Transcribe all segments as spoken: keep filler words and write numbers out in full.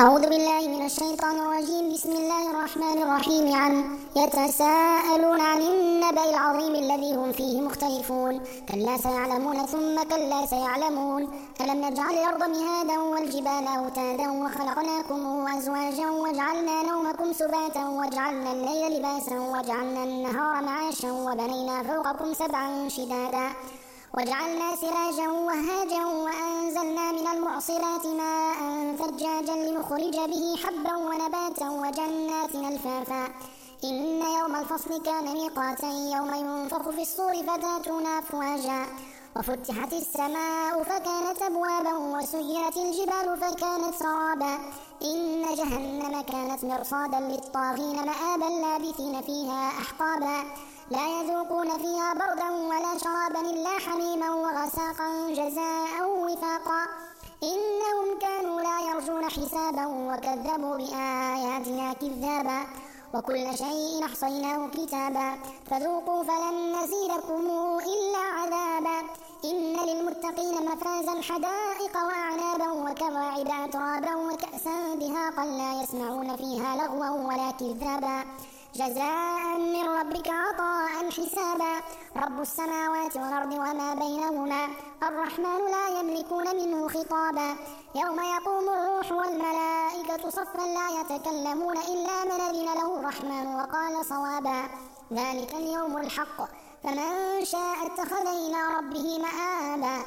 أعوذ بالله من الشيطان الرجيم. بسم الله الرحمن الرحيم. عن يتساءلون عن النبأ العظيم الذي هم فيه مختلفون. كلا سيعلمون ثم كلا سيعلمون. ألم نجعل الأرض مهادا والجبال أوتادا وخلقناكم أزواجا وجعلنا نومكم سباتا وجعلنا الليل لباسا وجعلنا النهار معاشا وبنينا فوقكم سبعا شدادا وجعلنا سراجا وهاجا وأنزلنا من المعصرات ماء ثجاجا لنخرج به حبا ونباتا وجنات ألفافا. إن يوم الفصل كان ميقاتا يوم ينفخ في الصور فتاتون أفواجا وفتحت السماء فكانت أبوابا وسيرت الجبال فكانت سرابا. إن جهنم كانت مرصادا للطاغين مآبا لابثين فيها أحقابا. لا يذوقون فيها بردا ولا شرابا إلا حميما وغساقا جزاء وفاقا. إنهم كانوا لا يرجون حسابا وكذبوا بآياتنا كذابا. وكل شيء أحصيناه كتابا فذوقوا فلن نزيدكم إلا عذابا. إن للمتقين مفازا حدائق وأعنابا وكواعب أترابا وكأسا دهاقا لا يسمعون فيها لغوا ولا كذابا. جزاء من ربك عطاء حسابا. رب السماوات والأرض وما بينهما الرحمن لا يملكون منه خطابا. يوم يقوم الروح والملائكة صفا لا يتكلمون إلا من أذن له الرحمن وقال صوابا. ذلك اليوم الحق فمن شاء اتخذ إلى ربه مآبا.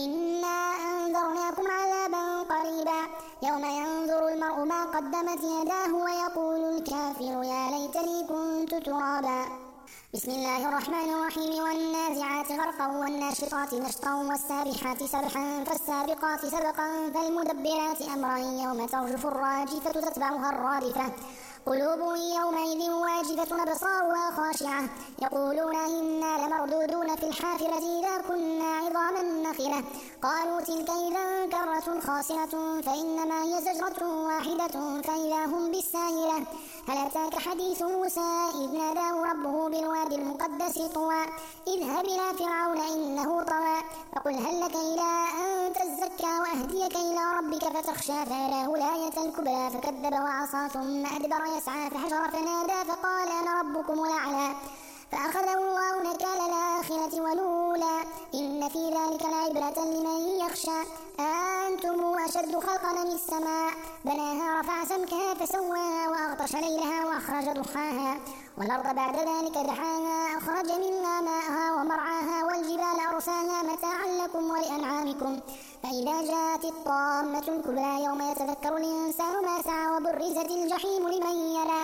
إنا أنذرناكم عذابا قريبا يوم ينظر المرء ما قدمت يداه ويقول الكافر يا ليتني كنت ترابا. بسم الله الرحمن الرحيم. والنازعات غرقا والناشطات نشطا والسابحات سبحا فالسابقات سبقا فالمدبرات أمرا يوم ترجف الراجفة تتبعها الرادفة. قلوب يومئذ واجفة أبصارها خاشعة يقولون إنا لمردودون في الحافرة إذا كنا عظاما نخرة. قالوا تلك إذا كرة خاسرة فإنما هي زجرة واحدة فإذا هم بالساهرة. هل أتاك حديث موسى إذ ناداه ربه بالوادي المقدس طوى اذهب إلى فرعون إنه طغى فقل هل لك إلى أن تزكى وأهديك إلى ربك فتخشى فأراه الآية الكبرى فكذب وعصى ثم أدبر يسعى فحشر فنادى فقال أنا ربكم الأعلى فأخذه الله نكال الآخرة والأولى. إن في ذلك لعبرة لمن يخشى. أنتم أشد خلقا من السماء بناها رفع سمكها فسواها وأغطش ليلها وأخرج ضحاها والأرض بعد ذلك دحاها أخرج منها ماءها ومرعاها والجبال أرساها متاعا لكم ولأنعامكم. فإذا جاءت الطامة الكبرى يوم يتذكر الإنسان ما سعى وبرزت الجحيم لمن يرى.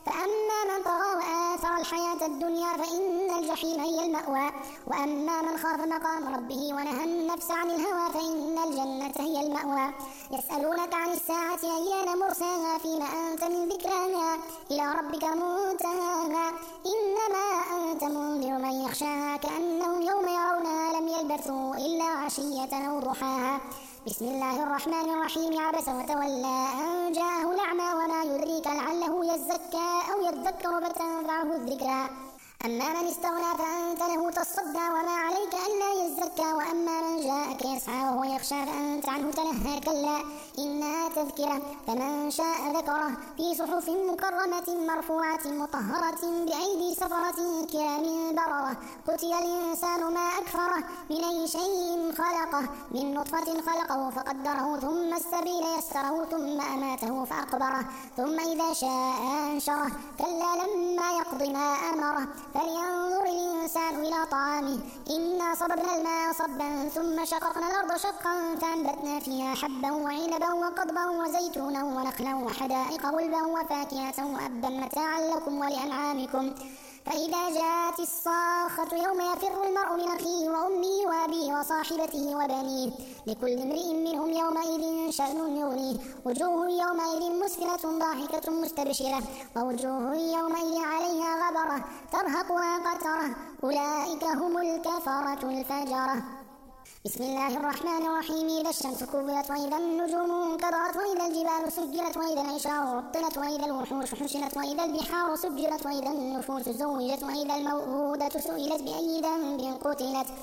فأما من طغى وآثر الحياة الدنيا فإن الجحيم هي المأوى. وأما من خاف مقام ربه ونهى النفس عن الهوى فإن الجنة هي المأوى. يسألونك عن الساعة أيان مرساها فيما أنت من ذكراها إلى ربك منتهاها. إنما أنت منذر من يخشاها كأنهم يوم يرونها لم يلبثوا إلا عشية أو ضحاها. بسم الله الرحمن الرحيم. عبس وتولى أن جاءه الأعمى وما يدريك لعله يزكى أو يذكر فتنفعه الذكرى. أما من استغنى فأنت له تصدى وما عليك ألا يزكى. وأما من جاءك يسعى وهو يخشى فأنت عنه تلهى كلا إنها تذكرة فمن شاء ذكره في صحف مكرمة مرفوعة مطهرة بأيدي سفرة كرام بررة. قتل الإنسان ما أكفره من أي شيء خلقه من نطفة خلقه فقدره ثم السبيل يسره ثم أماته فأقبره ثم إذا شاء أنشره. كلا لما يقض ما أمره فلينظر الإنسان إلى طعامه. إنا صببنا الماء صبا ثم شققنا الأرض شقا فأنبتنا فيها حبا وعنبا وقضبا وزيتونا ونخلا وحدائق غلبا وفاكهة وأبا متاعا لكم ولأنعامكم. فإذا جاءت الصاخة يوم يفر المرء من أخيه وأمه وأبيه وصاحبته وبنيه لكل امرئ منهم يومئذ شأن يغنيه. وجوه يومئذ مسفرة ضاحكة مستبشرة ووجوه يومئذ عليها غبرة ترهقها قترة أولئك هم الكفرة الفجرة. بسم الله الرحمن الرحيم. إذا الشمس كورت وإذا النجوم انكدرت وإذا الجبال سجرت وإذا العشار عطلت وإذا الوحوش حشرت وإذا البحار سجرت وإذا النفوس زوجت وإذا الموءودة سئلت بأي ذنب قتلت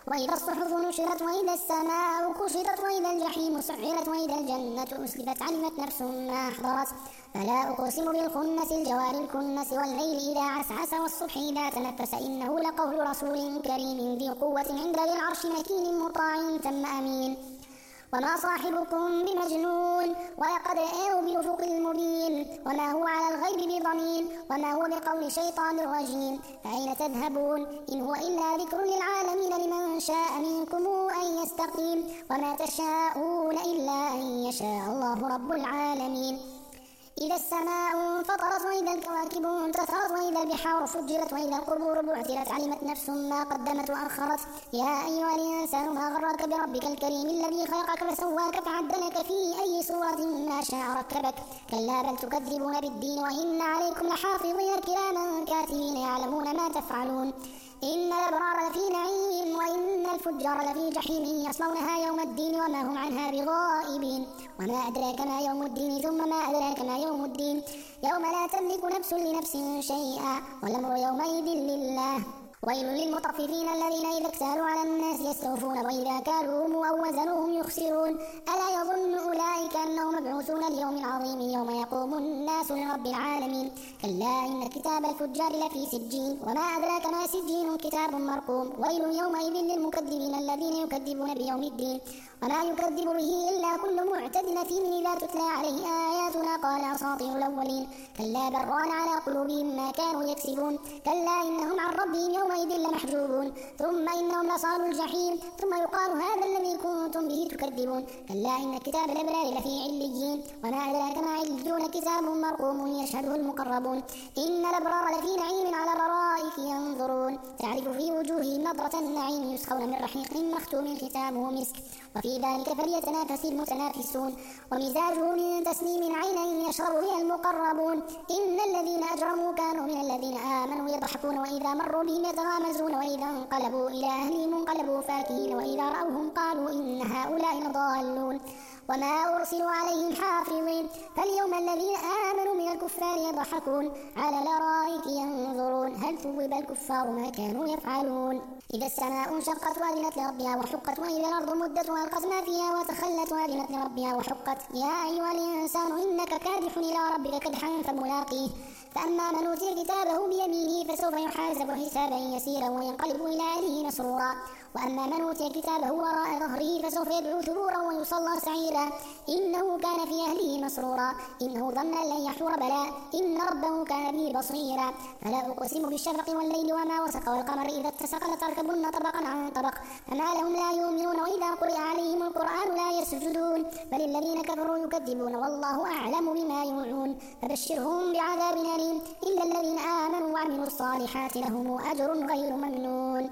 وإذا الصحف نشرت وإذا السماء كشطت وإذا الجحيم سعرت وإذا الجنة أسلفت علمت نفس ما أحضرت فلا أقسم بالخنس الجوار الكنس والليل إذا عسعس والصبح إذا تنفس إنه لقول رسول كريم ذي قوة عند ذي العرش مكين مطاع ثم أمين وما صاحبكم بمجنون ولقد رآه بالأفق المبين وما هو على الغيب بضنين وما هو بقول شيطان رجيم فأين تذهبون إن هو إلا ذكر للعالمين لمن شاء منكم أن يستقيم وما تشاءون إلا أن يشاء الله رب العالمين إذا السماء انفطرت وإذا الكواكب انتثرت وإذا البحار فجرت وإذا القبور بعثرت علمت نفس ما قدمت وأخرت يا أيها الإنسان ما غرك بربك الكريم الذي خلقك فسواك فعدلك في أي صورة ما شاء ركبك كلا بل تكذبون بالدين وإن عليكم لحافظين كراما كاتبين يعلمون ما تفعلون إن الأبرار لفي نعيم وإن الفجار لفي جحيم يصلونها يوم الدين وما هم عنها بغائبين وما أدراك ما يوم الدين ثم ما أدراك ما يوم الدين يوم لا تملك نفس لنفس شيئا والأمر يومئذ لله ويل للمطففين الذين إذا اكتالوا على الناس يستوفون وإذا كالوهم أو وزنوهم يخسرون ألا يظن أولئك أنهم مبعوثون ليوم عظيم يوم يقوم الناس لرب العالمين كلا إن كتاب الفجار لفي سجين وما أدراك ما سجين كتاب مرقوم ويل يومئذ للمكذبين الذين يكذبون بيوم الدين وما يكذب به إلا كل معتد أثيم إذا تتلى عليه آياتنا قال أساطير الأولين كلا بل ران على قلوبهم ما كانوا يكسبون كلا إنهم عن ربهم يومئذ لمحجوبون ثم إنهم لصالوا الجحيم ثم يقال هذا الذي كنتم به تكذبون كلا إن كتاب الأبرار لفي عليين وما أدراك ما عليون كتاب مرقوم يشهده المقربون إن الأبرار لفي نعيم على الأرائك ينظرون تعرف في وجوههم نضرة النعيم يسقون من رحيق مختوم ختامه مسك وفي ذلك فليتنافس المتنافسون ومزاجه من تسنيم عينا يشرب بها المقربون إن الذين أجرموا كانوا من الذين آمنوا يضحكون وإذا مروا بهم يتغامزون وإذا انقلبوا إلى أهلهم انقلبوا فاكهين وإذا رأوهم قالوا إن هؤلاء لضالون وما أرسلوا عليهم حافظين فاليوم الذين آمنوا من الكفار يضحكون على الأرائك ينظرون هل ثوب الكفار ما كانوا يفعلون إذا السماء انشقت وأذنت لربها وحقت وإذا الأرض مدت وألقت ما فيها وتخلت وأذنت لربها وحقت يا أيها الإنسان إنك كادح إلى ربك كدحا فملاقيه فأما من أوتي كتابه بيمينه فسوف يحاسب حسابا يسيرا وينقلب إلى أهله مسرورا وأما من أوتي كتابه وراء ظهره فسوف يدعو ثبورا ويصلى سعيرا إنه كان في أهله مسرورا إنه ظن أن لن يحور بلى إن ربه كان به بصيرا فلا أقسم بالشفق والليل وما وسق والقمر إذا اتسق لتركبن طبقا عن طبق فما لهم لا يؤمنون وإذا قرئ عليهم القرآن لا يسجدون بل الذين كفروا يكذبون والله أعلم بما يوعون فبشرهم بعذاب أليم إلا الذين آمنوا وعملوا الصالحات لهم أجر غير ممنون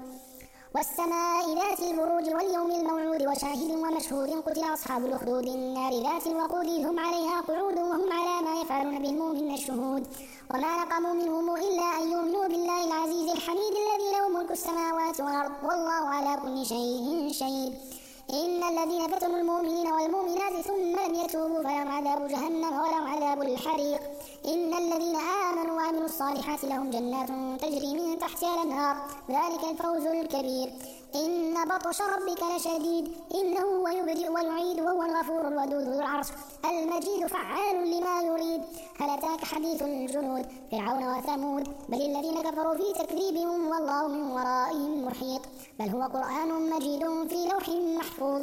والسماء ذات البروج واليوم الموعود وشاهد ومشهود قتل أصحاب الأخدود النار ذات الوقود هم عليها قعود وهم على ما يفعلون بالمؤمنين الشهود وما نقموا منهم إلا أن يؤمنوا بالله العزيز الحميد الذي له ملك السماوات والأرض والله على كل شيء شهيد إن الذين فتنوا المؤمنين والمؤمنات ثم لم يتوبوا فلهم عذاب جهنم ولهم عذاب الحريق إن الذين آمنوا وعملوا الصالحات لهم جنات تجري من تحتها الأنهار ذلك الفوز الكبير إن بطش ربك لشديد إنه هو يبدئ ويعيد وهو الغفور الودود ذو العرش المجيد فعال لما يريد هل أتاك حديث الجنود فرعون وثمود بل الذين كفروا في تكذيبهم والله من ورائهم محيط بل هو قرآن مجيد في لوح محفوظ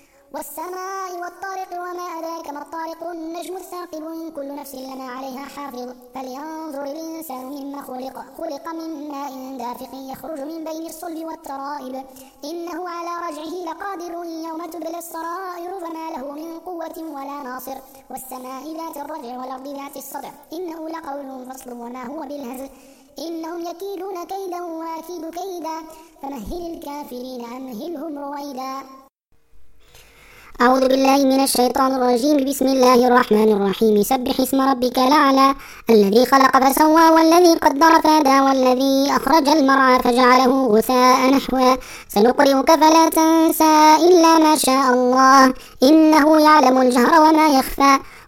والسماء والطارق وما أدراك ما الطارق النجم الثاقب إن كل نفس لما عليها حافظ فلينظر الإنسان مما خلق خلق من ماء دافق يخرج من بين الصلب والترائب إنه على رجعه لقادر يوم تبلى السرائر فما له من قوة ولا ناصر والسماء ذات الرجع والأرض ذات الصدع إنه لقول فصل وما هو بالهزل إنهم يكيدون كيدا وأكيد كيدا فمهل الكافرين أمهلهم رويدا أعوذ بالله من الشيطان الرجيم بسم الله الرحمن الرحيم سبح اسم ربك الأعلى الذي خلق فسوى والذي قدر فهدى والذي أخرج المرعى فجعله غثاء نحوا سنقرئك فلا تنسى إلا ما شاء الله إنه يعلم الجهر وما يخفى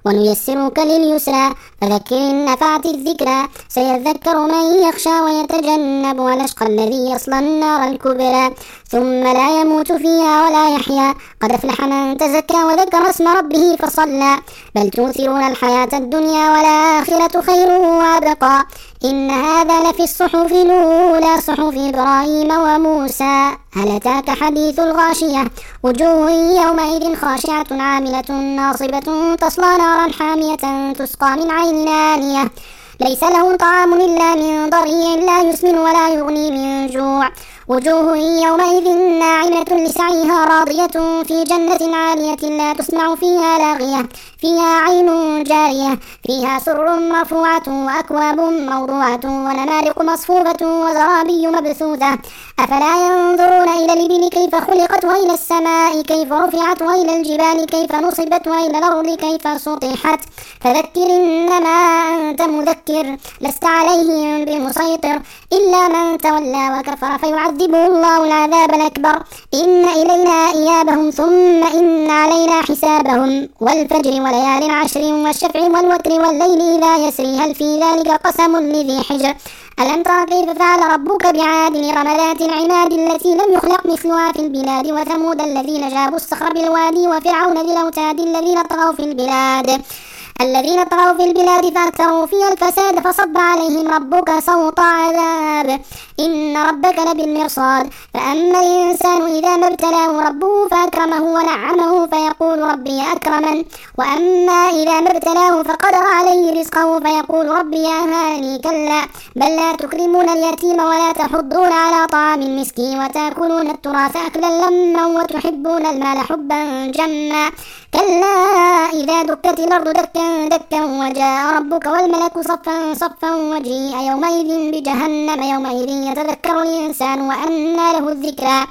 ونيسرك لليسرى فذكر إن نفعت الذكرى سيذكر من يخشى ويتجنبها الأشقى الذي يصلى النار الكبرى ثم لا يموت فيها ولا يحيا قد أفلح من تزكى وذكر اسم ربه فصلى بل تؤثرون الحياة الدنيا والآخرة خير وأبقى إن هذا لفي الصحف الأولى صحف إبراهيم وموسى هل أتاك حديث الغاشية وجوه يومئذ خاشعة عاملة ناصبة تصلى نارا حامية تسقى من عين آنية ليس له طعام إلا من ضريع لا يسمن ولا يغني من جوع وجوه يومئذ ناعمة لسعيها راضية في جنة عالية لا تسمع فيها لاغية فيها عين جارية فيها سرر مرفوعة وأكواب موضوعة ونمارق مصفوفة وزرابي مبثوثة أفلا ينظرون إلى الإبل كيف خلقت وإلى السماء كيف رفعت وإلى الجبال كيف نصبت وإلى الأرض كيف سطحت فذكر إنما أنت مذكر لست عليهم بمسيطر إلا من تولى وكفر فيعذبه الله العذاب الأكبر إن إلينا إيابهم ثم إن علينا حسابهم والفجر وليال عشر والشفع والوتر والليل إذا يسري هل في ذلك قسم لذي حجر ألم تر كيف فعل ربك بعاد إرم ذات العماد التي لم يخلق مثلها في البلاد وثمود الذين جابوا الصخر بالوادي وفرعون ذي الأوتاد الذين طغوا في البلاد الذين طغوا في البلاد فأكثروا فيها الفساد فصب عليهم ربك صوت عذاب إن ربك لبالمرصاد فأما الإنسان إذا ما ابتلاه ربه فأكرمه ونعمه فيقول ربي أكرمن وأما إذا ما ابتلاه فقدر عليه رزقه فيقول ربي أهاني كلا بل لا تكرمون اليتيم ولا تحضون على طعام المسكين وتأكلون التراث أكلا لما وتحبون المال حبا جما كلا إذا دكت الأرض دكا دكا وجاء ربك والملك صفا صفا وجيء يومئذ بجهنم يومئذ يتذكر الإنسان وأنى له الذكرى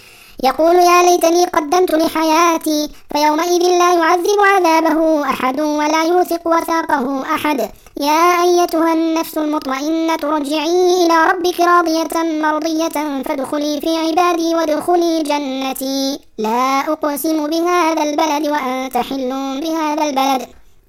يقول يا ليتني قدمت لحياتي فيومئذ لا يعذب عذابه أحد ولا يوثق وثاقه أحد يا أيتها النفس المطمئنة ارجعي إلى ربك راضية مرضية فادخلي في عبادي وادخلي جنتي لا أقسم بهذا البلد وأنت حل بهذا البلد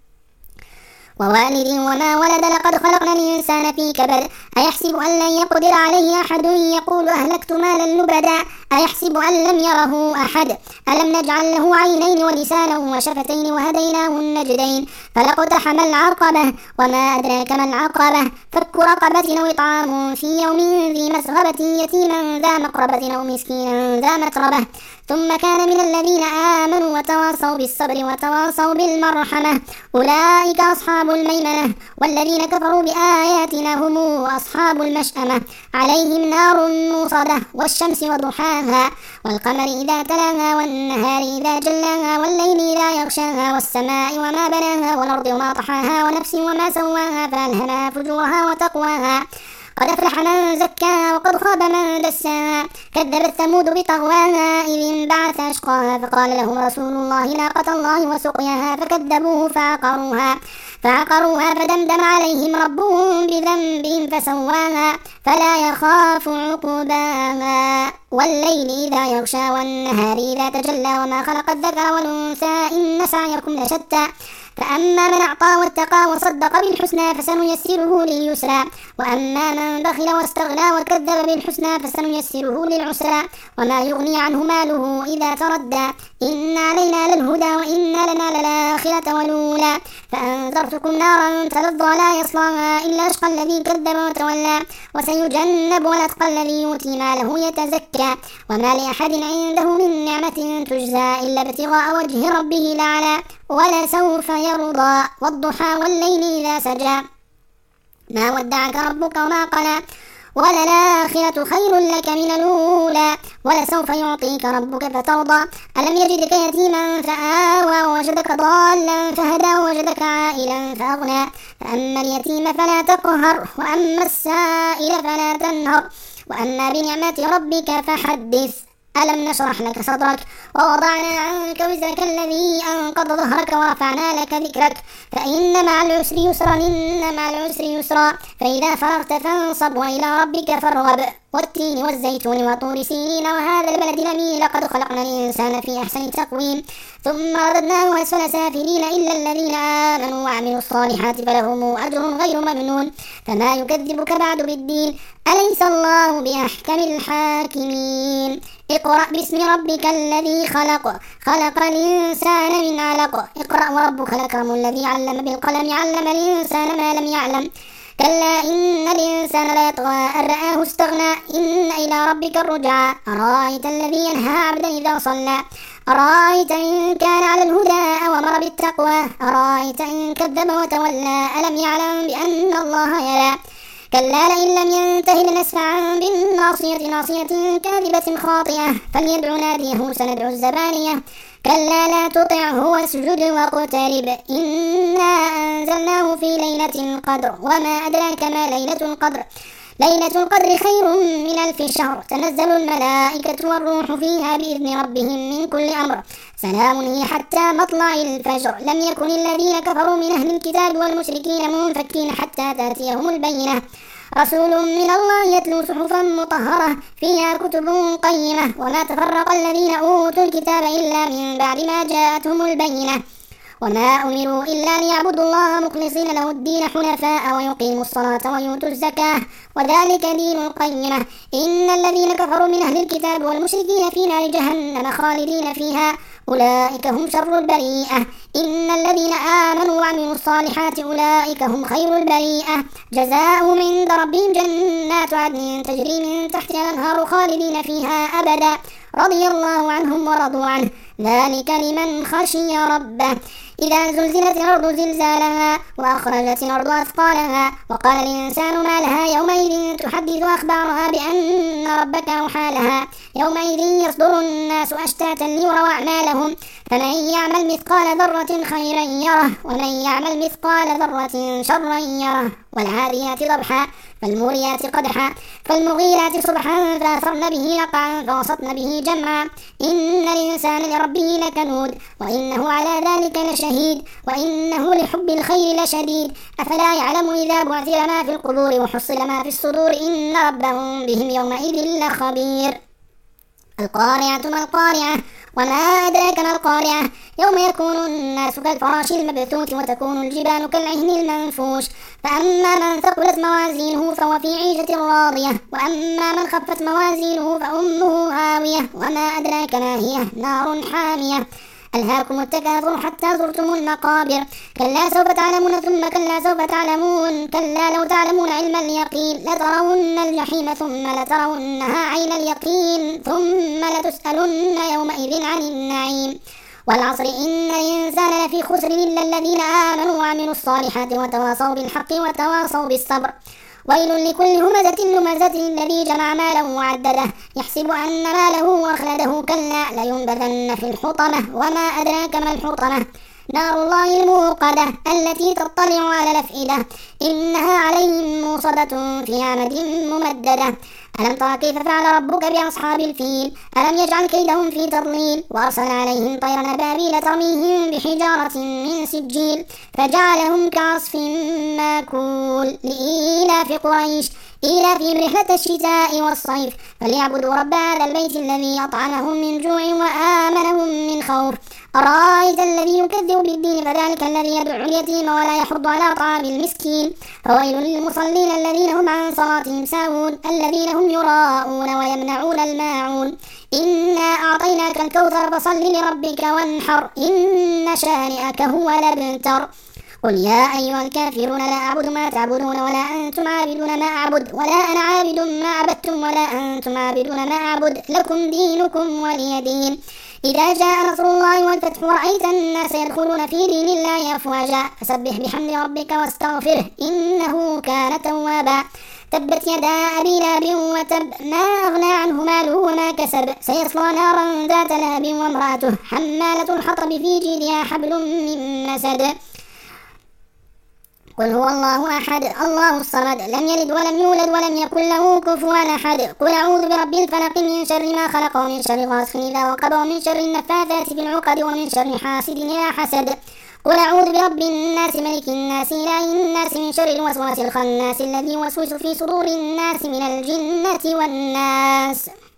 ووالد وما ولد لقد خلقنا الإنسان في كبد أيحسب أن لن يقدر عليه أحد يقول أهلكت مالا لبدا أيحسب أن لم يره أحد ألم نجعل له عينين ولسانا وشفتين وهديناه النجدين فلاقتحم العقبة وما أدراك ما العقبة فك رقبة أو إطعام في يوم ذي مسغبة يتيما ذا مقربة أو مسكينا ذا متربة ثم كان من الذين آمنوا وتواصوا بالصبر وتواصوا بالمرحمة أولئك أصحاب الميمنة والذين كفروا بآياتنا هم أصحاب المشأمة عليهم نار موصدة والشمس وضحاها والقمر إذا تلاها والنهار إذا جلاها والليل إذا يغشاها والسماء وما بناها والأرض وما طحاها ونفس وما سواها فألهمها فجورها وتقواها قد أفلح من زكاها وقد خاب من دساها كذبت ثمود بطغواها إذ انبعث أشقاها فقال لهم رسول الله ناقة الله وسقياها فكذبوه فعقروها فعقروها فدمدم عليهم ربهم بذنبهم فسواها فلا يخاف عقباها والليل إذا يغشى والنهار إذا تجلى وما خلق الذكر والأنثى إن سعيكم لشتى فأما من أعطى واتقى وصدق بالحسنى فسنيسره لليسرى وأما من بخل واستغنى وكذب بالحسنى فسنيسره للعسرى وما يغني عنه ماله إذا تردى إن علينا للهدى وإن لنا للآخرة والأولى فأنذرتكم نارا تلظى لا يصلاها إلا أشقى الذي كذب وتولى وسيجنبها الأتقى الذي يؤتي ماله يتزكى وما لأحد عنده من نعمة تجزى إلا ابتغاء وجه ربه الأعلى ولسوف يرضى والضحى والليل إذا سجى ما ودعك ربك وما قلى وللآخرة خير لك من الأولى ولسوف يعطيك ربك فترضى ألم يجدك يتيما فآوى ووجدك ضالا فهدى ووجدك عائلا فأغنى فأما اليتيم فلا تقهر وأما السائل فلا تنهر وأما بنعمة ربك فحدث ألم نشرح لك صدرك ووضعنا عنك وزرك الذي أنقض ظهرك ورفعنا لك ذكرك فإن مع العسر يسرا إن مع العسر يسرا فإذا فرغت فانصب وإلى ربك فارغب والتين والزيتون وطور سينين وهذا البلد الأمين لقد خلقنا الإنسان في أحسن تقويم ثم رددناه أسفل سافلين إلا الذين آمنوا وعملوا الصالحات فلهم أجر غير ممنون فما يكذبك بعد بالدين أليس الله بأحكم الحاكمين اقرأ باسم ربك الذي خلق خلق الإنسان من علق اقرأ وربك الأكرم الذي علم بالقلم علم الإنسان ما لم يعلم كلا إن الإنسان ليطغى أن رآه استغنى إن إلى ربك الرجعى أرأيت الذي ينهى عبدا إذا صلى أرأيت إن كان على الهدى أو أمر بالتقوى أرأيت إن كذب وتولى ألم يعلم بأن الله يرى كلا لئن لم ينته لنسفعا بالناصية ناصية كاذبة خاطئة فليدع ناديه سندع الزبانية كلا لا تطعه واسجد واقترب إنا أنزلناه في ليلة القدر وما أدراك ما ليلة القدر ليلة القدر خير من ألف شهر تنزل الملائكة والروح فيها بإذن ربهم من كل أمر سلام هي حتى مطلع الفجر لم يكن الذين كفروا من أهل الكتاب والمشركين منفكين حتى تأتيهم البينة رسول من الله يتلو صحفا مطهرة فيها كتب قيمة وما تفرق الذين أوتوا الكتاب إلا من بعد ما جاءتهم البينة وما أمروا إلا ليعبدوا الله مخلصين له الدين حنفاء ويقيموا الصلاة ويؤتوا الزكاة وذلك دين القيمة إن الذين كفروا من أهل الكتاب والمشركين في نار جهنم خالدين فيها أولئك هم شر البريئة إن الذين آمنوا وعملوا الصالحات أولئك هم خير البريئة جزاؤهم عند ربهم جنات عدن تجري من تحتها الأنهار خالدين فيها أبدا رضي الله عنهم ورضوا عنه ذلك لمن خشي ربه إذا زلزلت الأرض زلزالها وأخرجت الأرض أثقالها وقال الإنسان ما لها يومئذ تحدث أخبارها بأن ربك أوحى لها يومئذ يصدر الناس أشتاتا ليروا أعمالهم فمن يعمل مثقال ذرة خيرا يره ومن يعمل مثقال ذرة شرا يره والعاديات ضبحا فالموريات قدحا فالمغيرات صبحا فأثرن به نقعا فوسطن به جمعا إن الإنسان لربه لكنود وإنه على ذلك لشهيد وإنه لحب الخير لشديد أفلا يعلم إذا بعثر ما في القبور وحصل ما في الصدور إن ربهم بهم يومئذ لخبير القارعة ما القارعة وما أدراك ما القارعة يوم يكون الناس كالفراش المبثوث وتكون الجبال كالعهن المنفوش فأما من ثقلت موازينه فهو في عيشة راضية وأما من خفت موازينه فأمه هاوية وما أدراك ما هي نار حامية ألهاكم التكاثر حتى زرتم المقابر كلا سوف تعلمون ثم كلا سوف تعلمون كلا لو تعلمون علم اليقين لترون الجحيم ثم لترونها عين اليقين ثم لتسألن يومئذ عن النعيم والعصر إن الإنسان لفي خسر إلا الذين آمنوا وعملوا الصالحات وتواصوا بالحق وتواصوا بالصبر ويل لكل همزة لمزة الذي جمع ماله وعدده يحسب أن ماله أخلده كلا لينبذن في الحطمة وما أدراك ما الحطمة نار الله الموقدة التي تطلع على الأفئدة إنها عليهم موصدة في عمد ممددة ألم تر كيف فعل ربك بأصحاب الفيل ألم يجعل كيدهم في تضليل وأرسل عليهم طيرا أبابيل ترميهم بحجارة من سجيل فجعلهم كعصف ماكول لإيلاف قريش إيلافهم رحلة الشتاء والصيف فليعبدوا رب هذا البيت الذي أطعمهم من جوع وآمنهم من خوف أرأيت الذي يكذب بالدين فذلك الذي يدعو اليتيم ولا يحض على طعام المسكين فويل للمصلين الذين هم عن صلاتهم ساهون الذين هم يراءون ويمنعون الماعون إنا أعطيناك الكوثر فصل لربك وانحر إن شانئك هو الأبتر قل يا أيها الكافرون لا أعبد ما تعبدون ولا أنتم عابدون ما أعبد ولا أنا عابد ما عبدتم ولا أنتم عابدون ما أعبد لكم دينكم ولي دين إذا جاء نصر الله والفتح ورأيت الناس يدخلون في دين الله أفواجا فسبح بحمد ربك واستغفره إنه كان توابا تبت يدا أبي لهب وتب ما أغنى عنه ماله وما كسب سيصلى نارا ذات لهب وامرأته حمالة الحطب في جيدها حبل من مسد قل هو الله أحد الله الصمد لم يلد ولم يولد ولم يكن له كفوا أحد قل أعوذ برب الفلق من شر ما خلق ومن شر غاسق إذا وقب ومن شر النفاثات في العقد ومن شر حاسد إذا حسد قل أعوذ برب الناس ملك الناس إله الناس من شر الوسواس الخناس الذي يوسوس في صدور الناس من الجنة والناس.